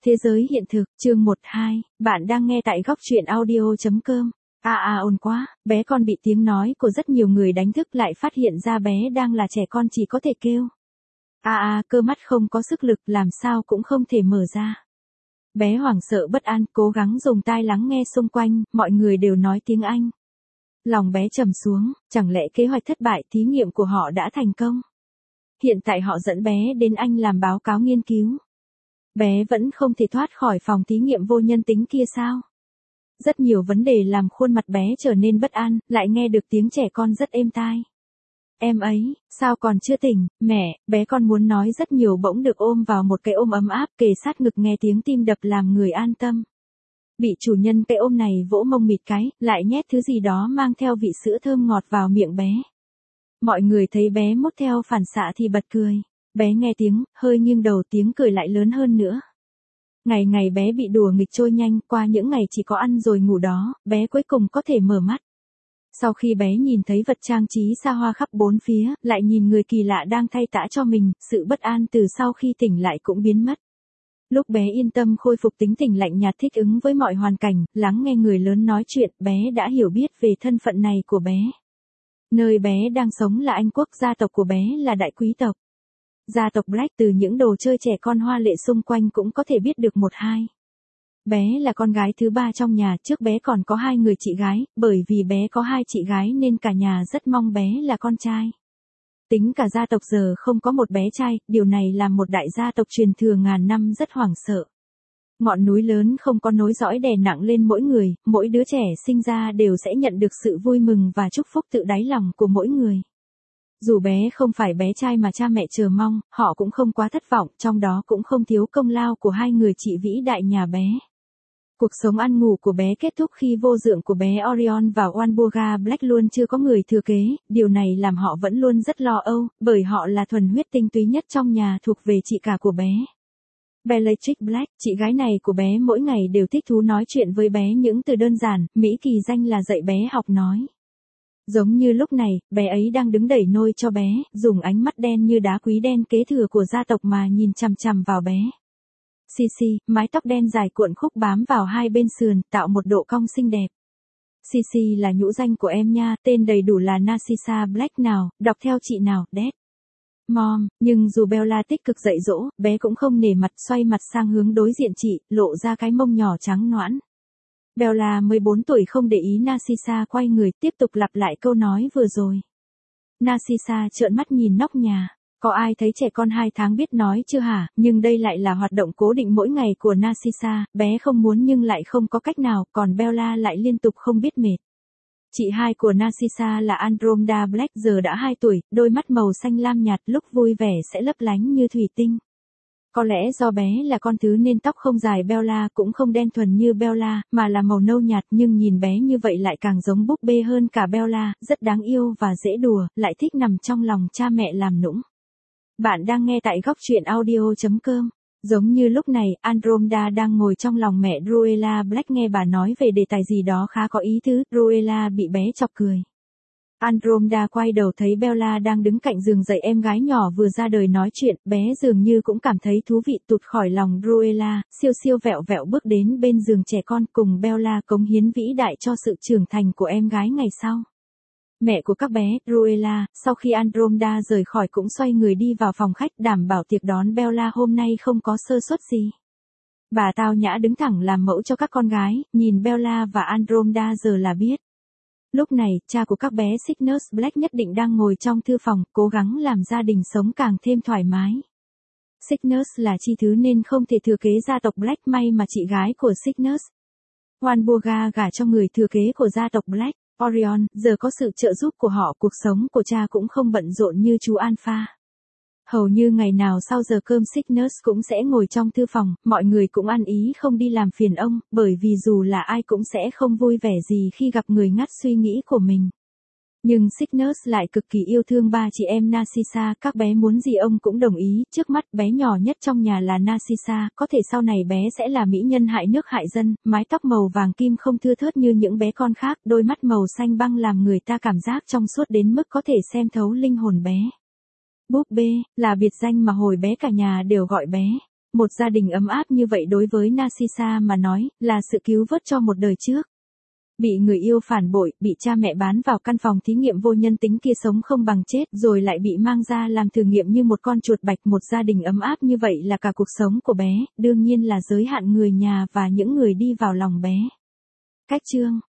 Thế giới hiện thực, chương 12, bạn đang nghe tại góc truyện audio.com. Ồn quá, bé con bị tiếng nói của rất nhiều người đánh thức lại phát hiện ra bé đang là trẻ con chỉ có thể kêu. Cơ mắt không có sức lực làm sao cũng không thể mở ra. Bé hoảng sợ bất an, cố gắng dùng tai lắng nghe xung quanh, mọi người đều nói tiếng Anh. Lòng bé trầm xuống, chẳng lẽ kế hoạch thất bại thí nghiệm của họ đã thành công? Hiện tại họ dẫn bé đến Anh làm báo cáo nghiên cứu. Bé vẫn không thể thoát khỏi phòng thí nghiệm vô nhân tính kia sao? Rất nhiều vấn đề làm khuôn mặt bé trở nên bất an, lại nghe được tiếng trẻ con rất êm tai. Em ấy, sao còn chưa tỉnh, mẹ, bé con muốn nói rất nhiều bỗng được ôm vào một cái ôm ấm áp kề sát ngực nghe tiếng tim đập làm người an tâm. Bị chủ nhân cái ôm này vỗ mông mịt cái, lại nhét thứ gì đó mang theo vị sữa thơm ngọt vào miệng bé. Mọi người thấy bé mút theo phản xạ thì bật cười. Bé nghe tiếng, hơi nghiêng đầu tiếng cười lại lớn hơn nữa. Ngày ngày bé bị đùa nghịch trôi nhanh, qua những ngày chỉ có ăn rồi ngủ đó, bé cuối cùng có thể mở mắt. Sau khi bé nhìn thấy vật trang trí xa hoa khắp bốn phía, lại nhìn người kỳ lạ đang thay tã cho mình, sự bất an từ sau khi tỉnh lại cũng biến mất. Lúc bé yên tâm khôi phục tính tình lạnh nhạt thích ứng với mọi hoàn cảnh, lắng nghe người lớn nói chuyện, bé đã hiểu biết về thân phận này của bé. Nơi bé đang sống là Anh Quốc, gia tộc của bé là đại quý tộc. Gia tộc Black, từ những đồ chơi trẻ con hoa lệ xung quanh cũng có thể biết được một hai. Bé là con gái thứ ba trong nhà, trước bé còn có hai người chị gái, bởi vì bé có hai chị gái nên cả nhà rất mong bé là con trai. Tính cả gia tộc giờ không có một bé trai, điều này làm một đại gia tộc truyền thừa ngàn năm rất hoảng sợ. Ngọn núi lớn không có nối dõi đè nặng lên mỗi người, mỗi đứa trẻ sinh ra đều sẽ nhận được sự vui mừng và chúc phúc tự đáy lòng của mỗi người. Dù bé không phải bé trai mà cha mẹ chờ mong, họ cũng không quá thất vọng, trong đó cũng không thiếu công lao của hai người chị vĩ đại nhà bé. Cuộc sống ăn ngủ của bé kết thúc khi vô dượng của bé Orion và Walburga Black luôn chưa có người thừa kế, điều này làm họ vẫn luôn rất lo âu, bởi họ là thuần huyết tinh túy nhất trong nhà thuộc về chị cả của bé. Bellatrix Black, chị gái này của bé mỗi ngày đều thích thú nói chuyện với bé những từ đơn giản, Mỹ kỳ danh là dạy bé học nói. Giống như lúc này, bé ấy đang đứng đẩy nôi cho bé, dùng ánh mắt đen như đá quý đen kế thừa của gia tộc mà nhìn chằm chằm vào bé. Sisi, mái tóc đen dài cuộn khúc bám vào hai bên sườn, tạo một độ cong xinh đẹp. Sisi là nhũ danh của em nha, tên đầy đủ là Narcissa Black nào, đọc theo chị nào, Dad. Mom, nhưng dù Bella tích cực dạy dỗ, bé cũng không nể mặt, xoay mặt sang hướng đối diện chị, lộ ra cái mông nhỏ trắng nõn. Bella 14 tuổi không để ý Narcissa quay người, tiếp tục lặp lại câu nói vừa rồi. Narcissa trợn mắt nhìn nóc nhà. Có ai thấy trẻ con 2 tháng biết nói chưa hả, nhưng đây lại là hoạt động cố định mỗi ngày của Narcissa, bé không muốn nhưng lại không có cách nào, còn Bella lại liên tục không biết mệt. Chị hai của Narcissa là Andromeda Black giờ đã 2 tuổi, đôi mắt màu xanh lam nhạt lúc vui vẻ sẽ lấp lánh như thủy tinh. Có lẽ do bé là con thứ nên tóc không dài Bella cũng không đen thuần như Bella, mà là màu nâu nhạt nhưng nhìn bé như vậy lại càng giống búp bê hơn cả Bella, rất đáng yêu và dễ đùa, lại thích nằm trong lòng cha mẹ làm nũng. Bạn đang nghe tại góc truyện audio.com. Giống như lúc này, Andromeda đang ngồi trong lòng mẹ Ruella Black nghe bà nói về đề tài gì đó khá có ý tứ, Ruella bị bé chọc cười. Andromeda quay đầu thấy Bella đang đứng cạnh giường dạy em gái nhỏ vừa ra đời nói chuyện, bé dường như cũng cảm thấy thú vị tụt khỏi lòng Ruella, siêu siêu vẹo vẹo bước đến bên giường trẻ con cùng Bella cống hiến vĩ đại cho sự trưởng thành của em gái ngày sau. Mẹ của các bé, Ruella, sau khi Andromeda rời khỏi cũng xoay người đi vào phòng khách đảm bảo tiệc đón Bella hôm nay không có sơ suất gì. Bà tao nhã đứng thẳng làm mẫu cho các con gái, nhìn Bella và Andromeda giờ là biết. Lúc này, cha của các bé Cygnus Black nhất định đang ngồi trong thư phòng, cố gắng làm gia đình sống càng thêm thoải mái. Cygnus là chi thứ nên không thể thừa kế gia tộc Black, may mà chị gái của Cygnus, Walburga, gả cho người thừa kế của gia tộc Black, Orion, giờ có sự trợ giúp của họ cuộc sống của cha cũng không bận rộn như chú Alpha. Hầu như ngày nào sau giờ cơm Cygnus cũng sẽ ngồi trong thư phòng, mọi người cũng ăn ý không đi làm phiền ông, bởi vì dù là ai cũng sẽ không vui vẻ gì khi gặp người ngắt suy nghĩ của mình. Nhưng Cygnus lại cực kỳ yêu thương ba chị em Narcissa, các bé muốn gì ông cũng đồng ý, trước mắt bé nhỏ nhất trong nhà là Narcissa, có thể sau này bé sẽ là mỹ nhân hại nước hại dân, mái tóc màu vàng kim không thưa thớt như những bé con khác, đôi mắt màu xanh băng làm người ta cảm giác trong suốt đến mức có thể xem thấu linh hồn bé. Búp bê, là biệt danh mà hồi bé cả nhà đều gọi bé. Một gia đình ấm áp như vậy đối với Narcissa mà nói, là sự cứu vớt cho một đời trước. Bị người yêu phản bội, bị cha mẹ bán vào căn phòng thí nghiệm vô nhân tính kia sống không bằng chết, rồi lại bị mang ra làm thử nghiệm như một con chuột bạch. Một gia đình ấm áp như vậy là cả cuộc sống của bé, đương nhiên là giới hạn người nhà và những người đi vào lòng bé. Cách chương